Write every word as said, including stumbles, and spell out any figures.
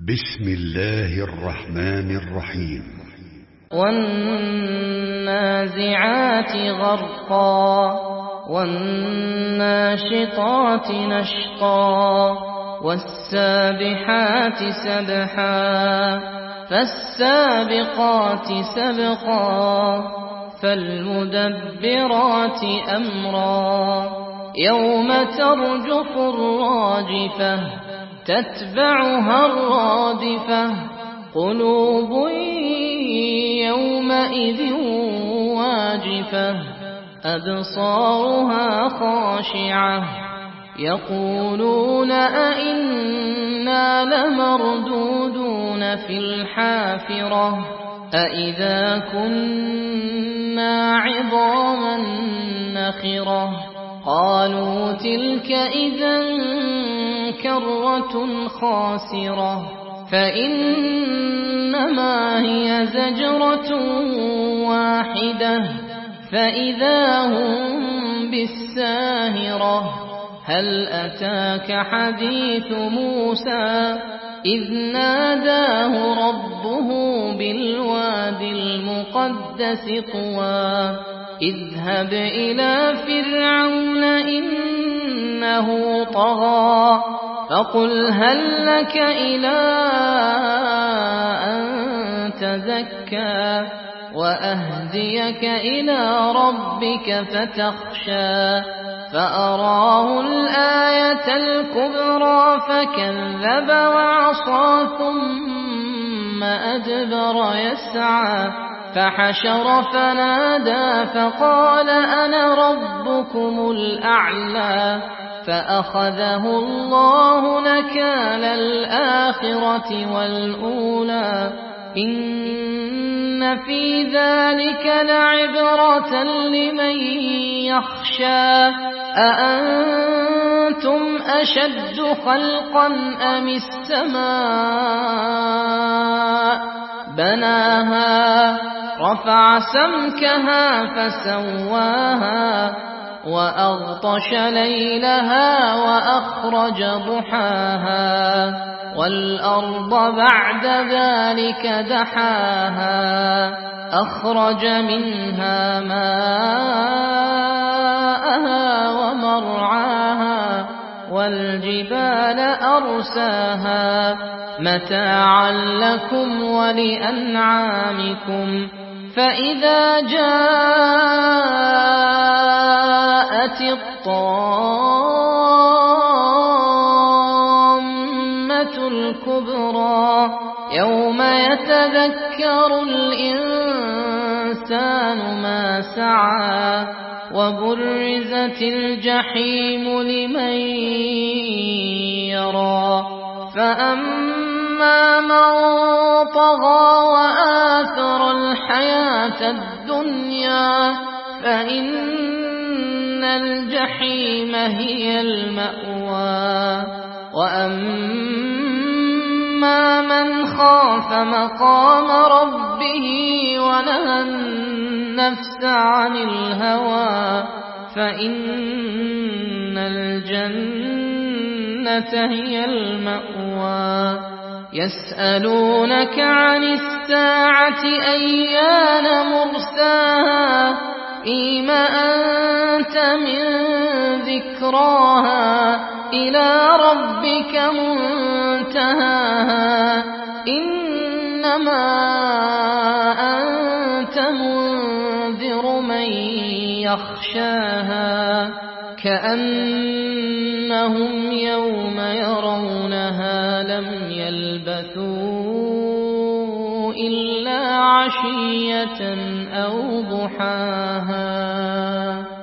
بسم الله الرحمن الرحيم. والنازعات غرقا والناشطات نشطا والسابحات سبحا فالسابقات سبقا فالمدبرات أمرا يوم ترجف الراجفة تتبعها الرادفة قلوب يومئذ واجفة أبصارها خاشعة يقولون أئنا لمردودون في الحافرة أئذا كنا عظاما نخرة قالوا تلك إذا كرة خاسرة فإنما هي زجرة واحدة فإذا هم بالساهرة هل أتاك حديث موسى إذ ناداه ربه بالواد المقدس طوى اذهب إلى فرعون إنه طغى فقل هل لك إلى أن تزكى وأهديك إلى ربك فتخشى فأراه الآية الكبرى فكذب وعصى ثم أدبر يسعى فحشر فنادى فقال أنا ربكم الأعلى فأخذه الله نكال الآخرة والأولى إن في ذلك لعبرة لمن يخشى أأنتم أشد خلقا أم السماء بناها رفع سمكها فسواها وأغطش ليلها وأخرج ضحاها والأرض بعد ذلك دحاها أخرج منها ماءها ومرعاها والجبال أرساها متاعا لكم ولأنعامكم فإذا جاءت الطامة الكبرى يوم يتذكر الإنسان ما سعى وبرزت الجحيم لمن يرى فأما من طغى وآثر الحياة الدنيا فإن الجحيم هي المأوى وأما من خاف مقام ربه ونهى النفس عن الهوى فإن الجنة هي المأوى يسألونك عن الساعة أيان مرساها فيما أنت من ذكراها إلى ربك منتهاها إنما أنت منذر من يخشاها كأنهم يوم يرونها لم يلبثوا إلا عشية أو ضحاها.